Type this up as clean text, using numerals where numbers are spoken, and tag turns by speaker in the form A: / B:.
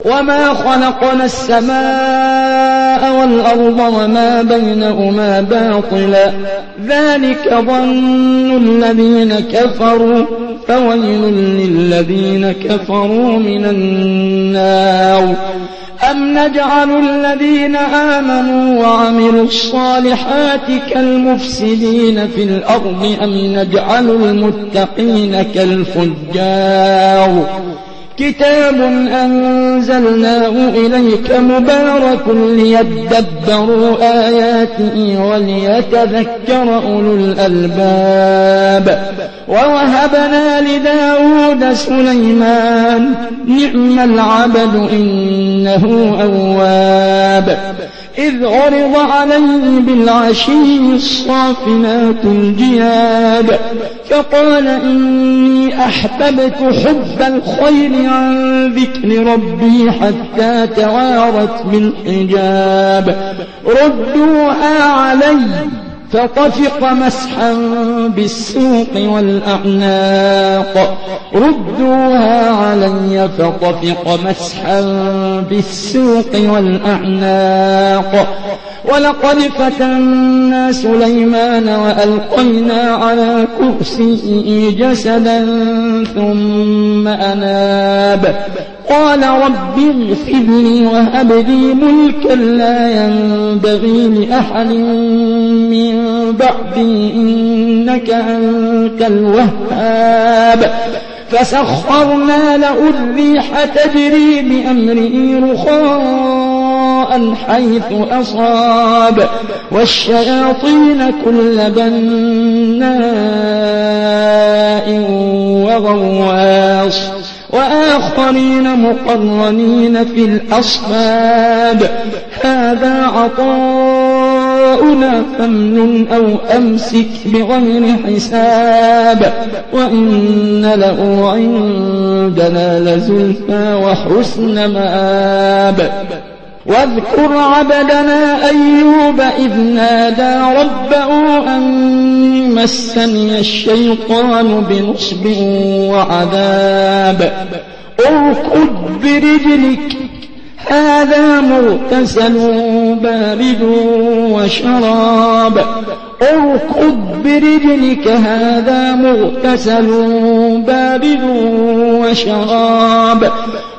A: وما خلقنا السماء والأرض وما بينهما باطلا ذلك ظن الذين كفروا فويل للذين كفروا من النار أم نجعل الذين آمنوا وعملوا الصالحات كالمفسدين في الأرض أم نجعل المتقين كالفجار كتاب أنزلناه إليك مبارك ليدبروا آياته وليتذكر أولو الألباب ووهبنا لداود سليمان نعم العبد إنه أواب إذ عرض عليه بالعشي الصافنات الجياد فقال إني أحببت حب الخير عن ذكر ربي حتى توارت بالحجاب ردوها علي فطفق مسحا بالسوق والأعناق ردوها علي فطفق مسحا بالسوق والأعناق ولقد فتنا سليمان وألقينا على كرسيه جسدا ثم أناب قال رب اغفر لي وهب لي ملكا لا ينبغي لأحد من بعدي إنك أنت الوهاب فسخرنا له الريح تجري بأمره رخاء حيث أصاب والشياطين كل بناء وغواص وآخرين مقرنين في الأصفاد هذا عطاؤنا فامنن أو أمسك بغير حساب وإن له عندنا لزلفى وحسن مآب واذكر عبدنا أيوب إذ نادى ربه أني مسني الشيطان بنصب وعذاب اركض برجلك هذا مغتسل بارد وشراب اركض برجلك هذا مغتسل بارد وشراب